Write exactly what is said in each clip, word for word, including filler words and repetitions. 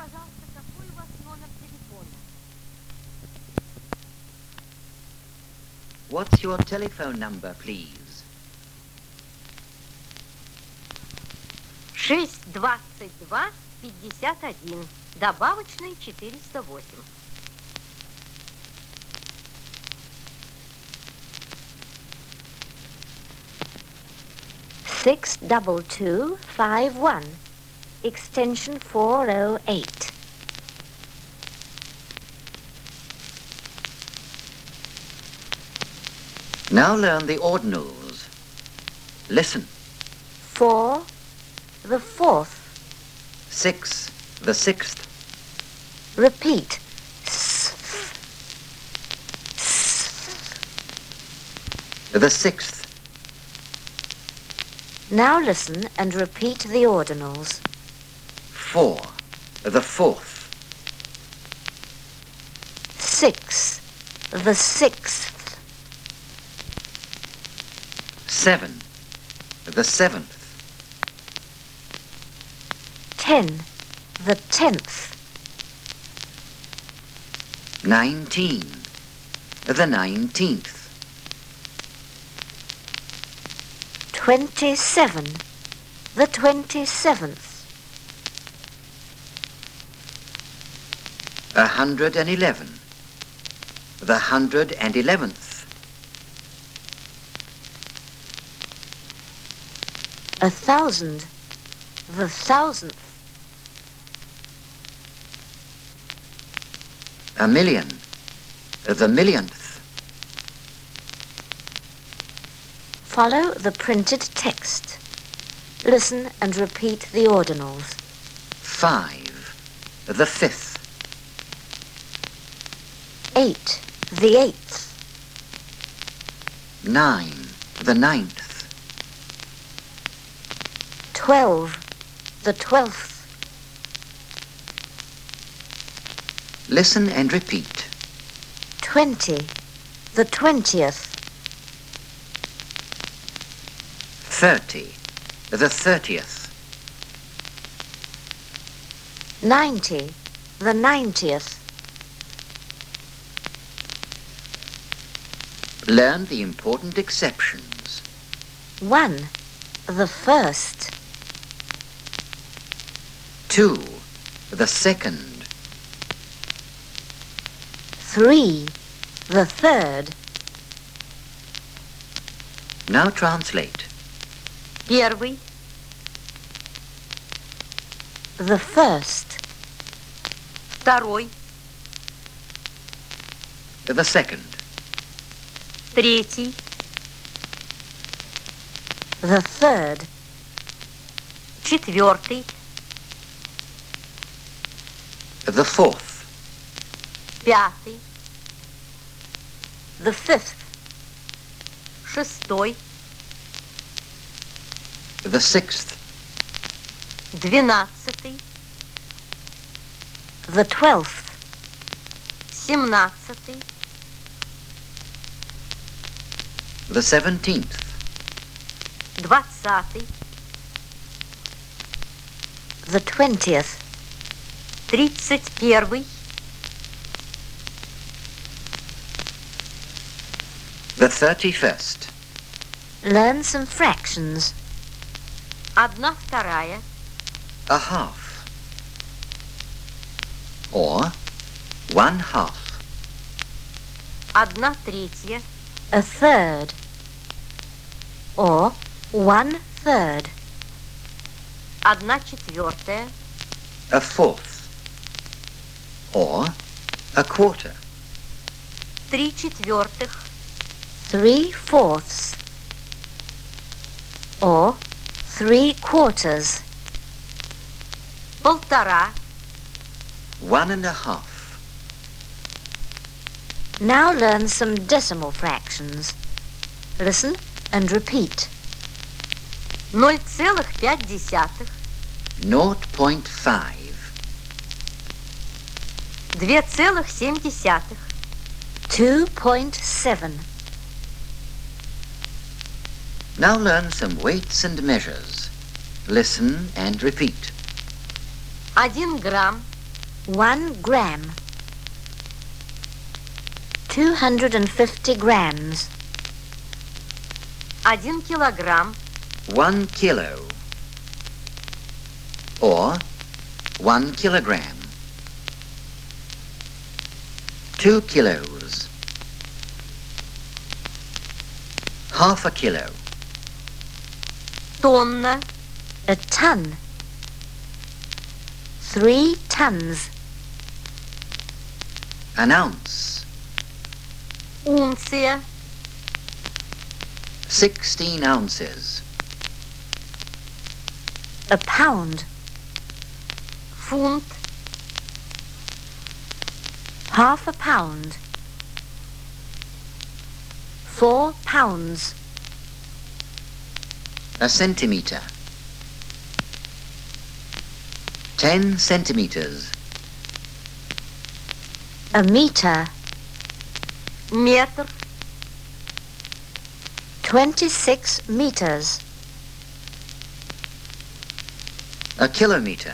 пожалуйста, какой у вас номер телефона? What's your telephone number, please? шесть двадцать два пятьдесят один. Добавочный четыреста восемь. Six double two five one. Extension four oh eight. Now learn the ordinals. Listen. Four, the fourth. Six, the sixth. Repeat. S, s. The sixth. Now listen and repeat the ordinals. Four, the fourth. Six, the sixth. Seven, the seventh. Ten, the tenth. Nineteen, the nineteenth. Twenty-seven, the twenty-seventh. A hundred and eleven, the hundred and eleventh. A thousand, the thousandth. A million, the millionth. Follow the printed text. Listen and repeat the ordinals. Five, the fifth. Eight, the eighth. Nine, the ninth. Twelve, the twelfth. Listen and repeat. Twenty, the twentieth. Thirty, the thirtieth. Ninety, the ninetieth. Learn the important exceptions. One, the first. Two, the second. Three, the third. Now translate. Первый, The first. второй, The second. третий, The third. четвертый, The fourth. пятый, The fifth. шестой, The sixth. двенадцатый, The twelfth. семнадцатый, The seventeenth. двадцатый, The twentieth. тридцать первый, The thirty-first. Learn some fractions. одна вторая, A half. Or one half. одна третья, A third. Or one third. одна четвертая, A fourth. Or a quarter. три четвертых, Three fourths. Or three quarters. полтора, One and a half. Now learn some decimal fractions. Listen and repeat. ноль целых пять десятых, zero point five. две целых семь десятых, Two point seven. Now learn some weights and measures. Listen and repeat. один грамм, One gram. Two hundred and fifty grams. Один килограмм. One kilo. Or one kilogram. Two kilos. Half a kilo. Тонна. A ton. Three tons. An ounce. Унция. Sixteen ounces. A pound. Фунт. Half a pound. Four pounds. A centimetre. Ten centimetres. A meter. Метр. Twenty-six meters. A kilometre.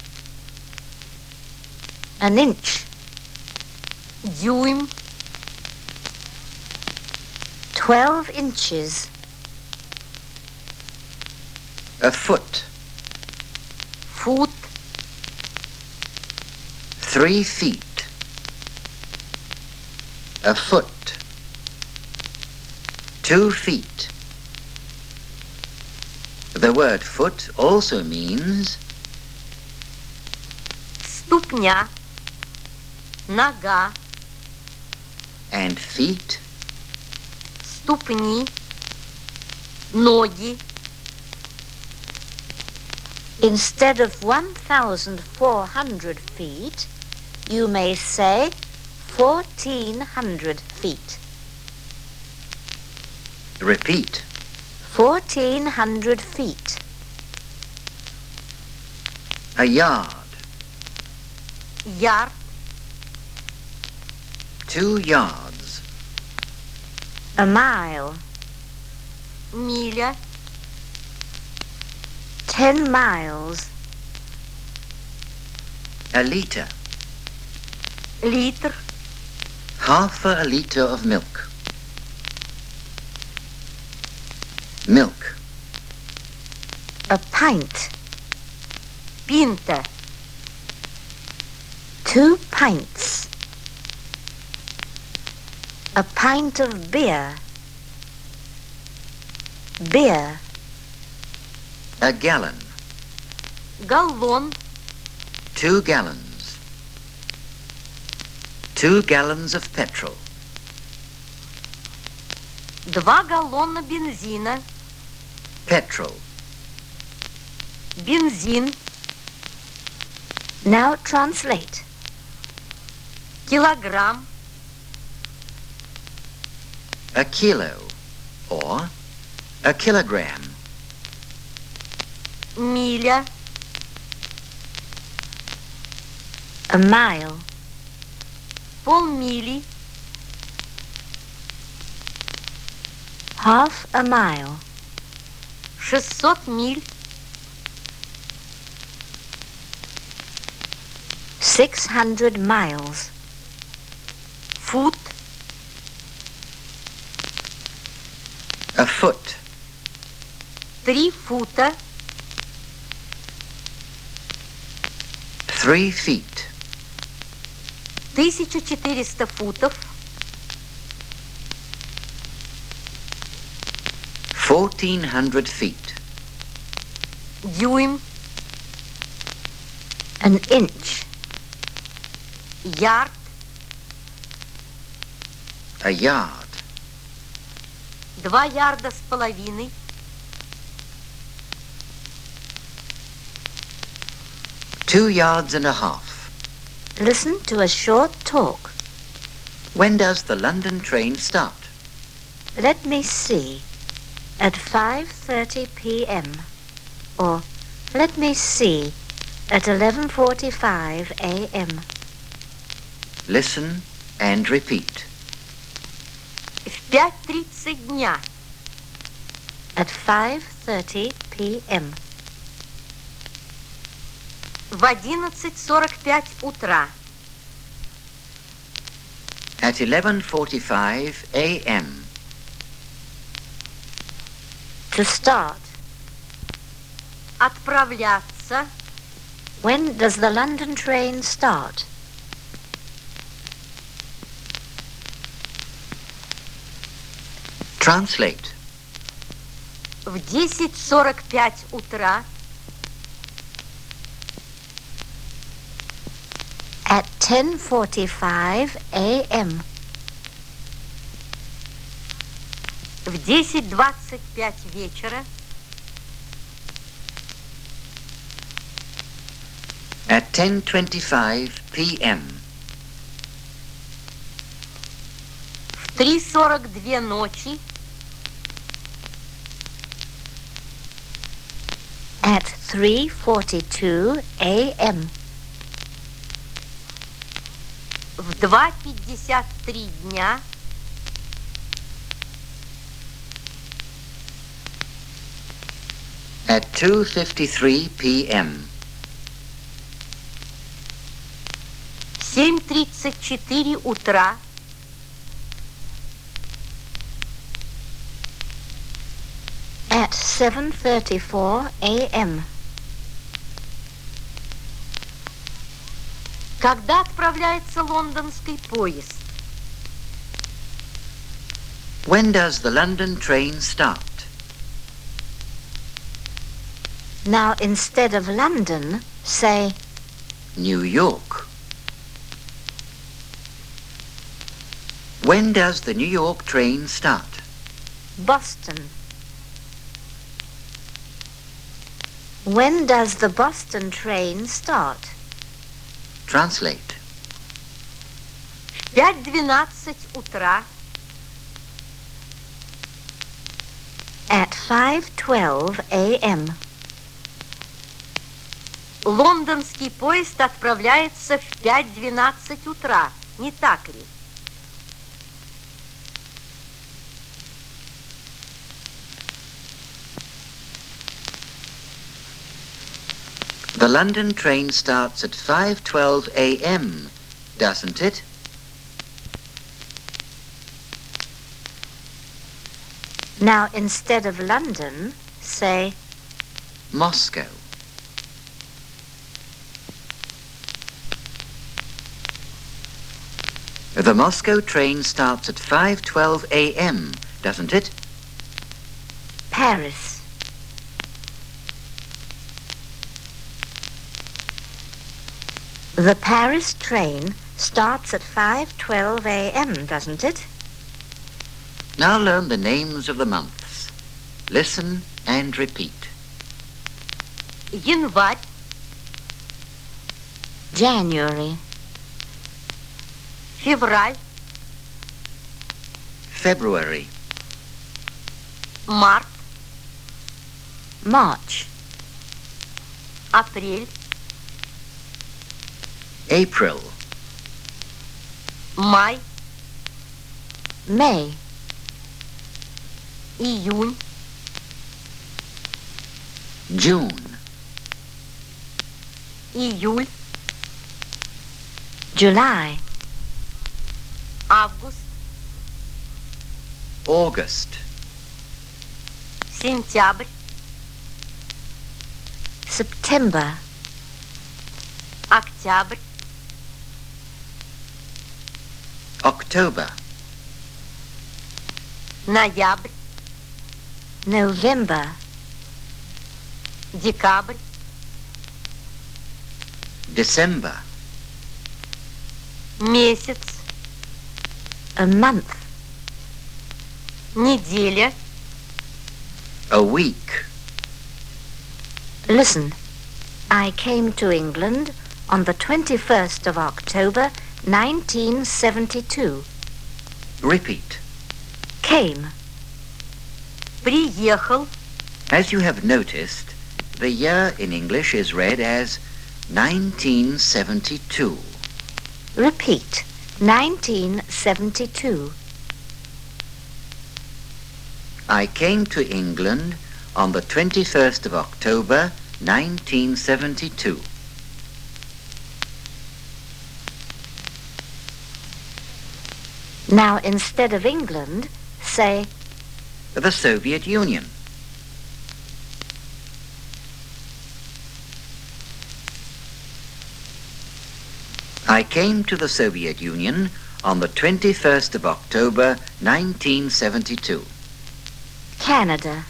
An inch. Дюйм. Twelve inches. A foot. Фут. Three feet. A foot. Two feet. The word foot also means Ступня. Нога. and feet, Ступни. Ноги. Instead of one thousand four hundred feet, you may say fourteen hundred feet. repeat, Fourteen hundred feet. a yard, Ярд. two yards, A mile. Миля. Ten miles. a litre, Литр. half a litre of milk, milk, A pint. Пинта. Two pints. A pint of beer. Beer. a gallon, Галлон. two gallons, two gallons of petrol, Два галлона бензина. petrol, Бензин. Now translate. Килограмм. a kilo, or a kilogram, Миля. A mile. Полмили. Half a mile. Шестьсот миль. Six hundred miles. Фут. a foot, Три фута. three feet, Тысяча четыреста футов. fourteen hundred feet, Дюйм. An inch. Ярд. a yard, Два ярда с половиной. two yards and a half. Listen to a short talk. When does the London train start? Let me see. At five thirty p m Or let me see. At eleven forty-five a m Listen and repeat. В пять тридцать дня. At five thirty p m В одиннадцать сорок пять утра. At eleven forty-five a m. To start. Отправляться. When does the London train start? Translate. В десять сорок пять утра. At ten forty-five a m. В десять двадцать пять вечера. At ten twenty-five p m. В три сорок две ночи. At three forty-two a m. В два пятьдесят три дня. At two fifty-three p m. В семь тридцать четыре утра. At seven thirty-four a m. Когда отправляется лондонский поезд? When does the London train start? Now, instead of London, say New York. When does the New York train start? Boston. When does the Boston train start? Translate. В пять двенадцать утра. At five twelve a m. Лондонский поезд отправляется в пять двенадцать утра, не так ли? The London train starts at five twelve a m, doesn't it? Now, instead of London, say Moscow. The Moscow train starts at five twelve a m, doesn't it? Paris. The Paris train starts at five twelve a m, doesn't it? Now learn the names of the months. Listen and repeat. Январь, January, февраль, February, март, March, апрель, April, май, May, июнь, June, июль, July, август, August, сентябрь, September, октябрь, October, ноябрь, November, декабрь, December, месяц, a month, неделя, a week. Listen, I came to England on the twenty-first of October, nineteen seventy-two. Repeat. Came, приехал, As you have noticed, the year in English is read as nineteen seventy-two. repeat, nineteen seventy-two. I came to England on the twenty-first of October, nineteen seventy-two. Now, instead of England, say The Soviet Union. I came to the Soviet Union on the twenty-first of October, nineteen seventy-two. Canada.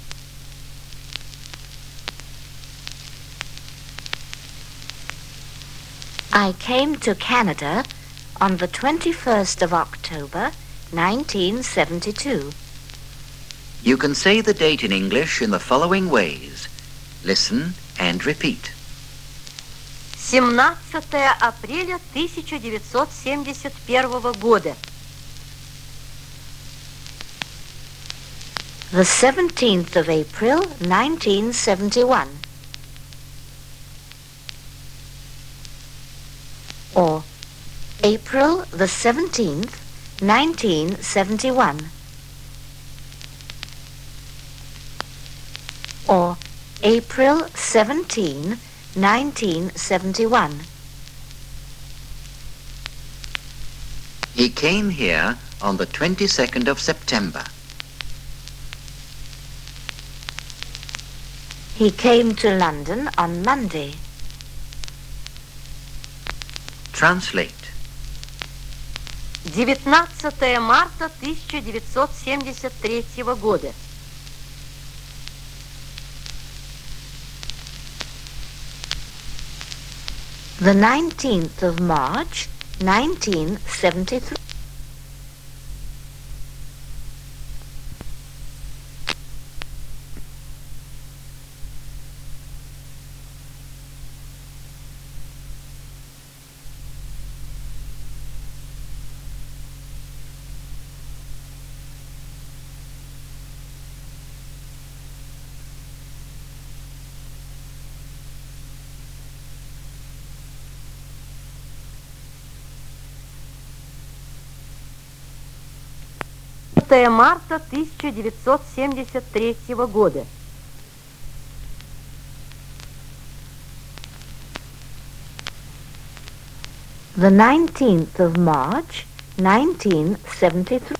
I came to Canada on the twenty-first of October, nineteen seventy-two. You can say the date in English in the following ways. Listen and repeat. семнадцатое апреля тысяча девятьсот семьдесят первого года. The seventeenth of April, nineteen seventy-one. Or April the seventeenth, nineteen seventy-one. Or April seventeenth, nineteen seventy-one. He came here on the twenty-second of September. He came to London on Monday. Translate. девятнадцатое марта тысяча девятьсот семьдесят третьего года. The nineteenth of March, nineteen seventy-three. девятнадцатое марта тысяча девятьсот семьдесят третьего года. The nineteenth of March, nineteen seventy-three.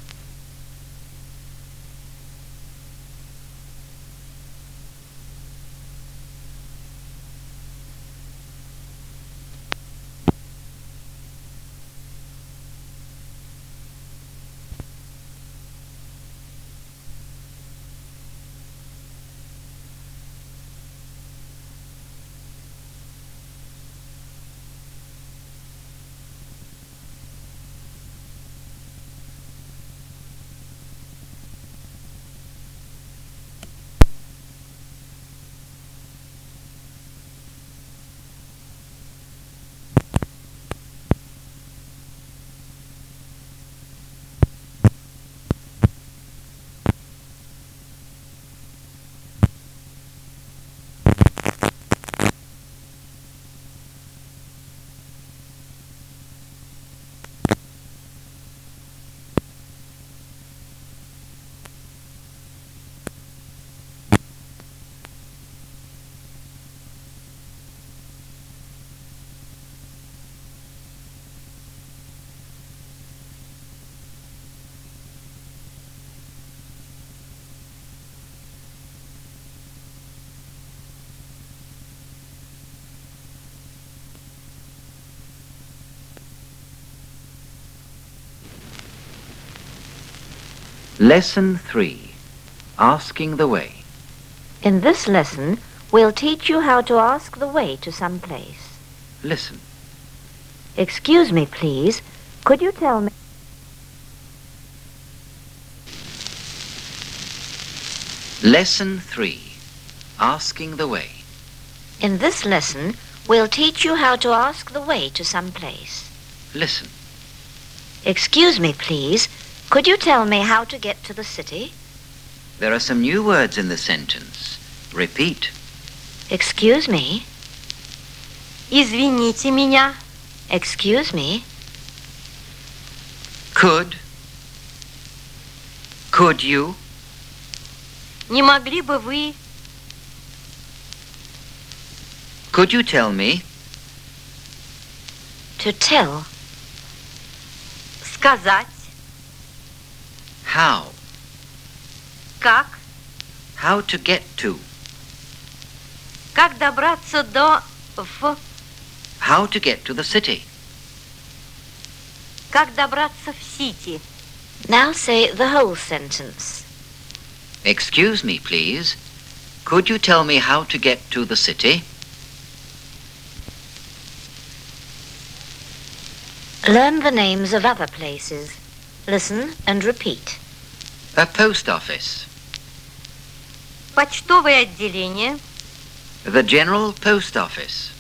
Lesson three. Asking the way. In this lesson, we'll teach you how to ask the way to some place. Listen. Excuse me, please. Could you tell me... Lesson three. Asking the way. In this lesson, we'll teach you how to ask the way to some place. Listen. Excuse me, please. Could you tell me how to get to the city? There are some new words in the sentence. Repeat. Excuse me. Извините меня. Excuse me. Could. Could you? Не могли бы вы... Could you tell me? To tell. Сказать. How. Как? How to get to. Как добраться до... В... How to get to the city. Как добраться в Сити? Now say the whole sentence. Excuse me, please. Could you tell me how to get to the city? Learn the names of other places. Listen and repeat. A post office. Почтовое отделение. The General Post Office.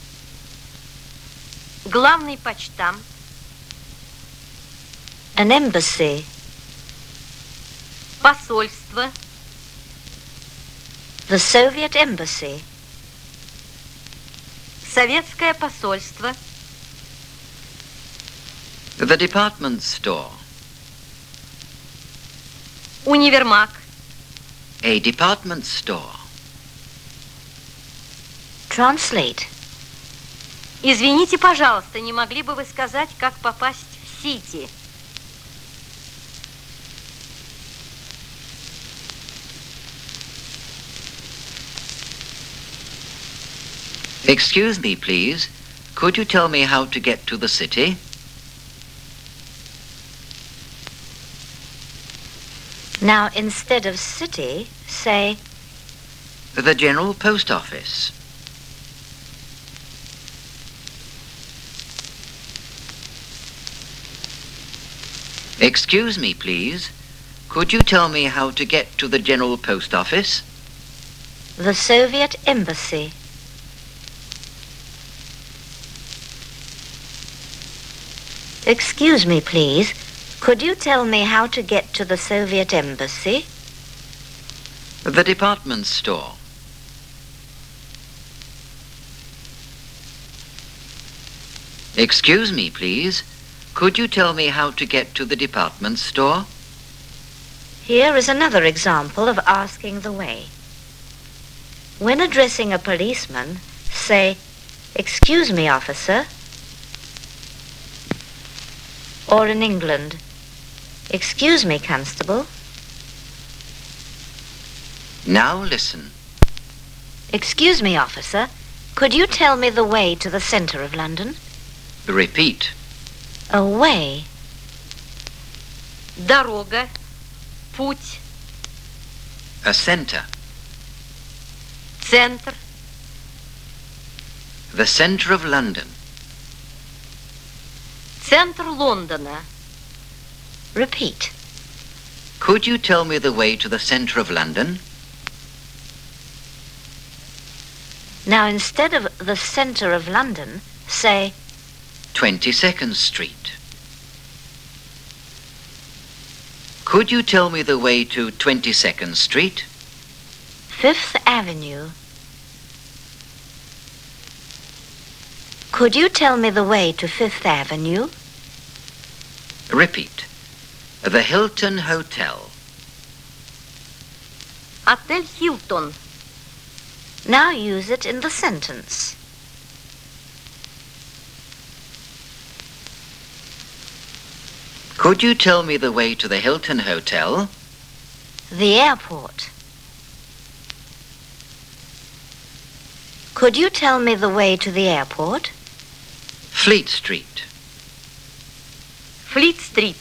Главный почтамт. An embassy. Посольство. The Soviet embassy. Советское посольство. The department store. Универмаг. A department store. Translate. Извините, пожалуйста, не могли бы вы сказать, как попасть в Сити? Excuse me, please. Could you tell me how to get to the city? Now, instead of city, say The General Post Office. Excuse me, please. Could you tell me how to get to the General Post Office? the Soviet embassy. Excuse me, please. Could you tell me how to get to the Soviet embassy? The department store. Excuse me, please. Could you tell me how to get to the department store? Here is another example of asking the way. When addressing a policeman, say, "Excuse me, officer." Or in England, "Excuse me, constable." Now listen. "Excuse me, officer. Could you tell me the way to the centre of London?" Repeat. A way. Дорога. Путь. A center. Центр. The center of London. Центр Лондона. Repeat. Could you tell me the way to the center of London? Now, instead of the centre of London, say, twenty-second Street. Could you tell me the way to twenty-second Street? Fifth Avenue. Could you tell me the way to Fifth Avenue? Repeat. The Hilton Hotel. Отель Хилтон. Now use it in the sentence. Could you tell me the way to the Hilton Hotel? The airport. Could you tell me the way to the airport? Fleet Street. Флит-стрит.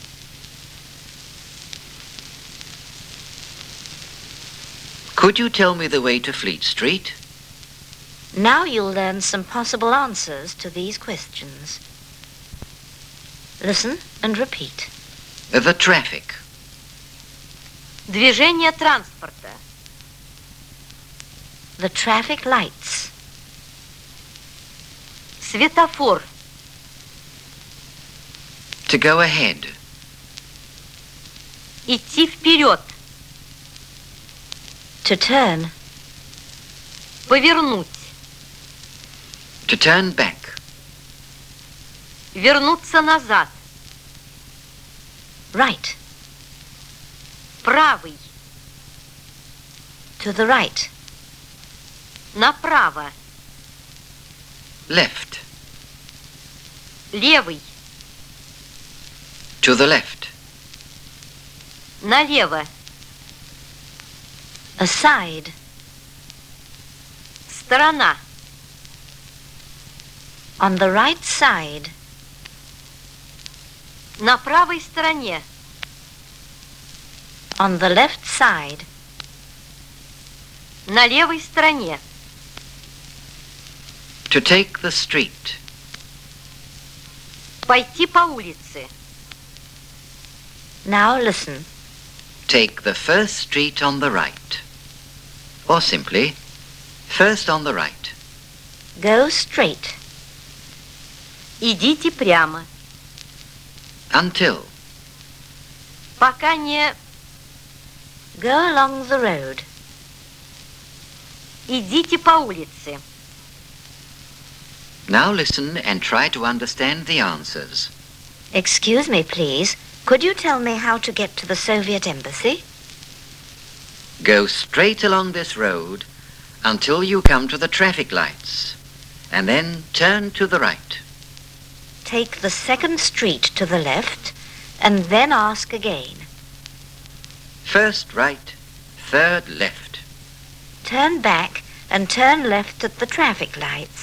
Could you tell me the way to Fleet Street? Now you'll learn some possible answers to these questions. Listen and repeat. The traffic. Движение транспорта. The traffic lights. Светофор. To go ahead. Идти вперед. To turn. Повернуть. To turn back. Вернуться назад. Right. Правый. To the right. Направо. Left. Левый. To the left. Налево. Aside. Сторона. On the right side. На правой стороне. On the left side. На левой стороне. To take the street. Пойти по улице. Now listen. Take the first street on the right. Or simply, first on the right. Go straight. Идите прямо. Until. Пока не... Go along the road. Идите по улице. Now listen and try to understand the answers. Excuse me, please. Could you tell me how to get to the Soviet embassy? Go straight along this road until you come to the traffic lights, and then turn to the right. Take the second street to the left, and then ask again. First right, third left. Turn back and turn left at the traffic lights.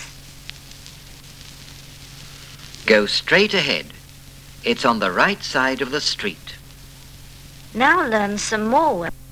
Go straight ahead. It's on the right side of the street. Now learn some more words.